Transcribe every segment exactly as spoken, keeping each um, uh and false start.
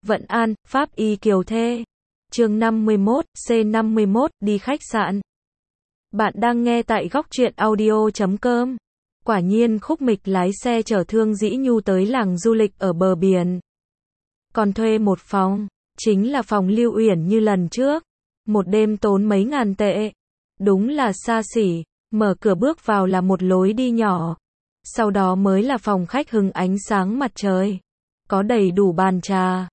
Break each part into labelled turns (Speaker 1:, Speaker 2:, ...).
Speaker 1: Vận An, Pháp Y Kiều Thê. Chương năm mươi mốt, C năm mươi mốt, đi khách sạn. Bạn đang nghe tại góc truyện audio chấm com. Quả nhiên Khúc Mịch lái xe chở Thương Dĩ Nhu tới làng du lịch ở bờ biển. Còn thuê một phòng, chính là phòng Lưu Uyển như lần trước. Một đêm tốn mấy ngàn tệ. Đúng là xa xỉ, mở cửa bước vào là một lối đi nhỏ. Sau đó mới là phòng khách hứng ánh sáng mặt trời. Có đầy đủ bàn trà,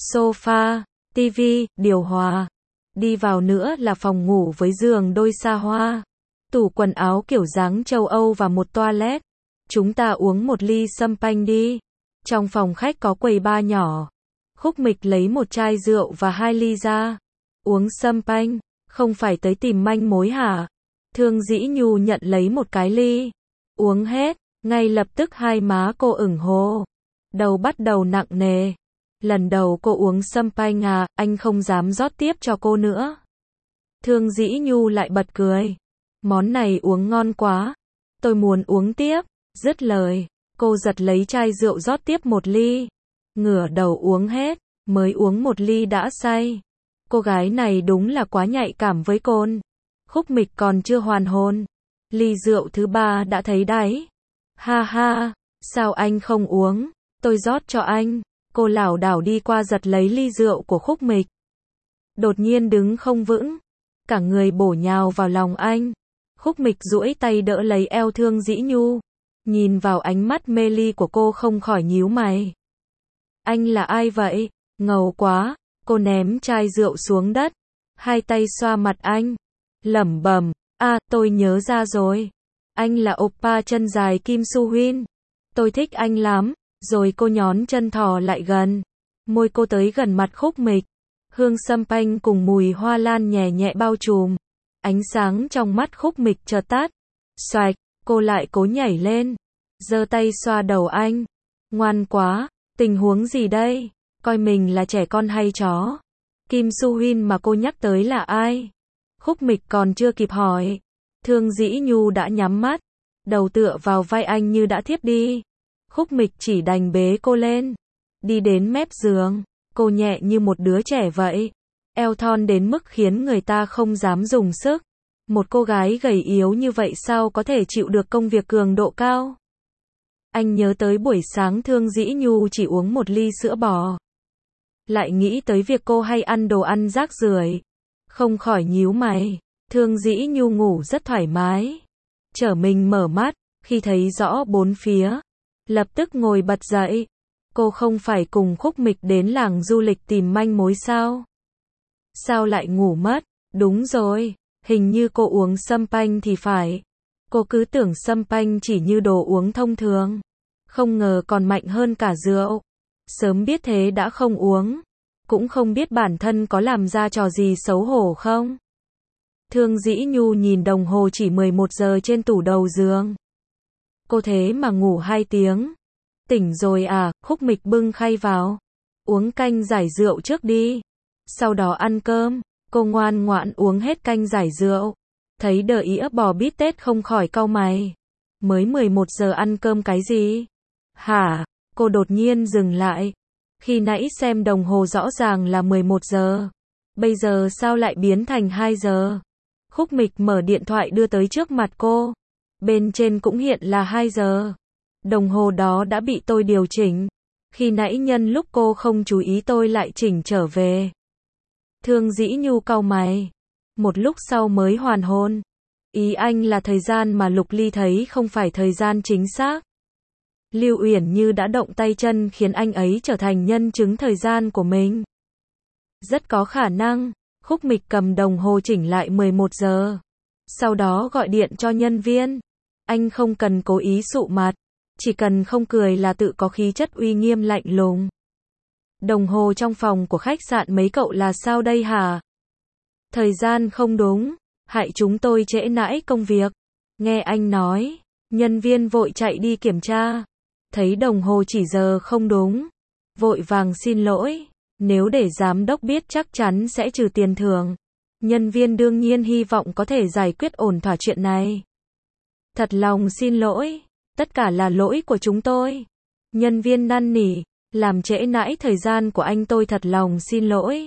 Speaker 1: sofa, tivi, điều hòa. Đi vào nữa là phòng ngủ với giường đôi xa hoa, tủ quần áo kiểu dáng châu Âu và một toilet. Chúng ta uống một ly champagne đi. Trong phòng khách có quầy bar nhỏ. Khúc Mịch lấy một chai rượu và hai ly ra. Uống champagne, không phải tới tìm manh mối hả? Thương Dĩ Nhu nhận lấy một cái ly. Uống hết, ngay lập tức hai má cô ửng hô. Đầu bắt đầu nặng nề. Lần đầu cô uống champagne à, anh không dám rót tiếp cho cô nữa. Thương Dĩ Nhu lại bật cười. Món này uống ngon quá. Tôi muốn uống tiếp. Dứt lời, cô giật lấy chai rượu rót tiếp một ly. Ngửa đầu uống hết, mới uống một ly đã say. Cô gái này đúng là quá nhạy cảm với cồn. Khúc Mịch còn chưa hoàn hồn. Ly rượu thứ ba đã thấy đáy. Ha ha, sao anh không uống? Tôi rót cho anh. Cô lảo đảo đi qua giật lấy ly rượu của Khúc Mịch. Đột nhiên đứng không vững. Cả người bổ nhào vào lòng anh. Khúc Mịch duỗi tay đỡ lấy eo Thương Dĩ Nhu. Nhìn vào ánh mắt mê ly của cô không khỏi nhíu mày. Anh là ai vậy? Ngầu quá. Cô ném chai rượu xuống đất. Hai tay xoa mặt anh. Lẩm bẩm, à, tôi nhớ ra rồi. Anh là oppa chân dài Kim Su Huynh. Tôi thích anh lắm. Rồi cô nhón chân thò lại gần. Môi cô tới gần mặt Khúc Mịch. Hương champagne cùng mùi hoa lan nhẹ nhẹ bao trùm. Ánh sáng trong mắt Khúc Mịch chợt tắt. Xoạch, cô lại cố nhảy lên. Giơ tay xoa đầu anh. Ngoan quá, tình huống gì đây? Coi mình là trẻ con hay chó? Kim Su Huynh mà cô nhắc tới là ai? Khúc Mịch còn chưa kịp hỏi. Thương Dĩ Nhu đã nhắm mắt. Đầu tựa vào vai anh như đã thiếp đi. Khúc Mịch chỉ đành bế cô lên. Đi đến mép giường. Cô nhẹ như một đứa trẻ vậy. Eo thon đến mức khiến người ta không dám dùng sức. Một cô gái gầy yếu như vậy sao có thể chịu được công việc cường độ cao? Anh nhớ tới buổi sáng Thương Dĩ Nhu chỉ uống một ly sữa bò. Lại nghĩ tới việc cô hay ăn đồ ăn rác rưởi. Không khỏi nhíu mày. Thương Dĩ Nhu ngủ rất thoải mái. Trở mình mở mắt, khi thấy rõ bốn phía. Lập tức ngồi bật dậy. Cô không phải cùng Khúc Mịch đến làng du lịch tìm manh mối sao? Sao lại ngủ mất? Đúng rồi, hình như cô uống champagne thì phải. Cô cứ tưởng champagne chỉ như đồ uống thông thường. Không ngờ còn mạnh hơn cả rượu. Sớm biết thế đã không uống. Cũng không biết bản thân có làm ra trò gì xấu hổ không? Thương Dĩ Nhu nhìn đồng hồ chỉ mười một giờ trên tủ đầu giường. Cô thế mà ngủ hai tiếng. Tỉnh rồi à? Khúc Mịch bưng khay vào. Uống canh giải rượu trước đi. Sau đó ăn cơm. Cô ngoan ngoãn uống hết canh giải rượu. Thấy đợi ĩa bò bít tết không khỏi cau mày. Mới mười một giờ ăn cơm cái gì? Hả? Cô đột nhiên dừng lại. Khi nãy xem đồng hồ rõ ràng là mười một giờ. Bây giờ sao lại biến thành hai giờ? Khúc Mịch mở điện thoại đưa tới trước mặt cô. Bên trên cũng hiện là hai giờ. Đồng hồ đó đã bị tôi điều chỉnh. Khi nãy nhân lúc cô không chú ý tôi lại chỉnh trở về. Thương Dĩ Nhu cau mày. Một lúc sau mới hoàn hồn. Ý anh là thời gian mà Lục Ly thấy không phải thời gian chính xác. Lưu Uyển Như đã động tay chân khiến anh ấy trở thành nhân chứng thời gian của mình. Rất có khả năng. Khúc Mịch cầm đồng hồ chỉnh lại mười một giờ. Sau đó gọi điện cho nhân viên. Anh không cần cố ý sụ mặt. Chỉ cần không cười là tự có khí chất uy nghiêm lạnh lùng. Đồng hồ trong phòng của khách sạn mấy cậu là sao đây hả? Thời gian không đúng. Hại chúng tôi trễ nải công việc. Nghe anh nói. Nhân viên vội chạy đi kiểm tra. Thấy đồng hồ chỉ giờ không đúng. Vội vàng xin lỗi. Nếu để giám đốc biết chắc chắn sẽ trừ tiền thưởng. Nhân viên đương nhiên hy vọng có thể giải quyết ổn thỏa chuyện này. Thật lòng xin lỗi. Tất cả là lỗi của chúng tôi. Nhân viên năn nỉ. Làm trễ nãi thời gian của anh tôi thật lòng xin lỗi.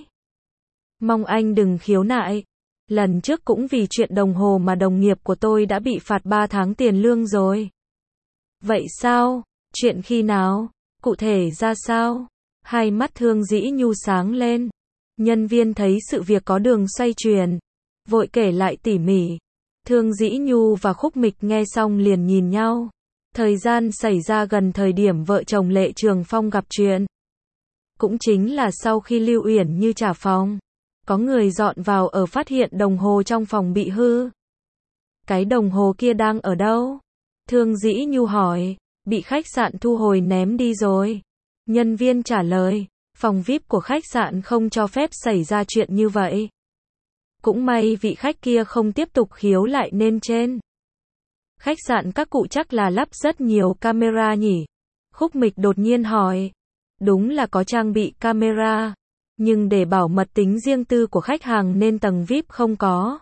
Speaker 1: Mong anh đừng khiếu nại. Lần trước cũng vì chuyện đồng hồ mà đồng nghiệp của tôi đã bị phạt ba tháng tiền lương rồi. Vậy sao? Chuyện khi nào? Cụ thể ra sao? Hai mắt Thương Dĩ Nhu sáng lên. Nhân viên thấy sự việc có đường xoay chuyển, vội kể lại tỉ mỉ. Thương Dĩ Nhu và Khúc Mịch nghe xong liền nhìn nhau. Thời gian xảy ra gần thời điểm vợ chồng Lệ Trường Phong gặp chuyện. Cũng chính là sau khi Lưu Uyển Như trả phòng, có người dọn vào ở phát hiện đồng hồ trong phòng bị hư. Cái đồng hồ kia đang ở đâu? Thương Dĩ Nhu hỏi. Bị khách sạn thu hồi ném đi rồi. Nhân viên trả lời. Phòng vi ai pi của khách sạn không cho phép xảy ra chuyện như vậy. Cũng may vị khách kia không tiếp tục khiếu lại nên trên. Khách sạn các cụ chắc là lắp rất nhiều camera nhỉ? Khúc Mịch đột nhiên hỏi. Đúng là có trang bị camera, nhưng để bảo mật tính riêng tư của khách hàng nên tầng vi ai pi không có.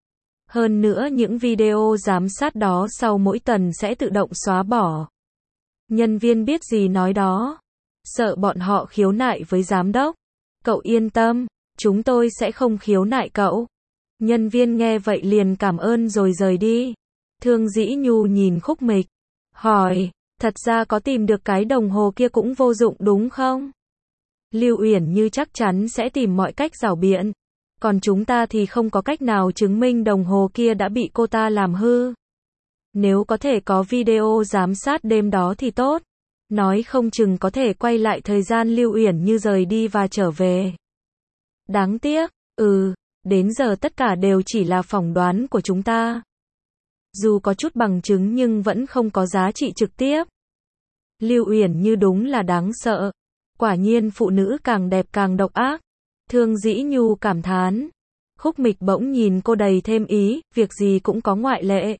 Speaker 1: Hơn nữa những video giám sát đó sau mỗi tuần sẽ tự động xóa bỏ. Nhân viên biết gì nói đó. Sợ bọn họ khiếu nại với giám đốc. Cậu yên tâm, chúng tôi sẽ không khiếu nại cậu. Nhân viên nghe vậy liền cảm ơn rồi rời đi. Thương Dĩ Nhu nhìn Khúc Mịch, hỏi, thật ra có tìm được cái đồng hồ kia cũng vô dụng đúng không? Lưu Uyển Như chắc chắn sẽ tìm mọi cách giảo biện. Còn chúng ta thì không có cách nào chứng minh đồng hồ kia đã bị cô ta làm hư. Nếu có thể có video giám sát đêm đó thì tốt. Nói không chừng có thể quay lại thời gian Lưu Uyển Như rời đi và trở về. Đáng tiếc, ừ, đến giờ tất cả đều chỉ là phỏng đoán của chúng ta. Dù có chút bằng chứng nhưng vẫn không có giá trị trực tiếp. Lưu Uyển Như đúng là đáng sợ. Quả nhiên phụ nữ càng đẹp càng độc ác. Thương Dĩ Nhu cảm thán. Khúc Mịch bỗng nhìn cô đầy thêm ý, việc gì cũng có ngoại lệ.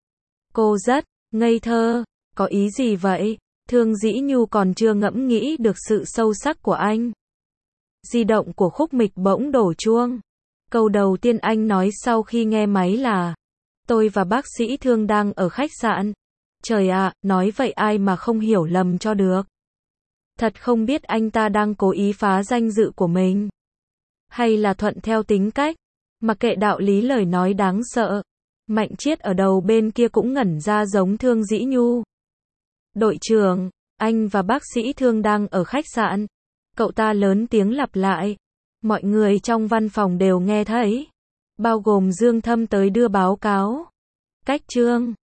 Speaker 1: Cô rất ngây thơ, có ý gì vậy? Thương Dĩ Nhu còn chưa ngẫm nghĩ được sự sâu sắc của anh. Di động của Khúc Mịch bỗng đổ chuông. Câu đầu tiên anh nói sau khi nghe máy là: tôi và bác sĩ Thương đang ở khách sạn. Trời ạ, nói vậy ai mà không hiểu lầm cho được. Thật không biết anh ta đang cố ý phá danh dự của mình, hay là thuận theo tính cách. Mặc kệ đạo lý lời nói đáng sợ. Mạnh Chiết ở đầu bên kia cũng ngẩn ra giống Thương Dĩ Nhu. Đội trưởng, anh và bác sĩ Thương đang ở khách sạn. Cậu ta lớn tiếng lặp lại. Mọi người trong văn phòng đều nghe thấy, bao gồm Dương Thâm tới đưa báo cáo. Cách chương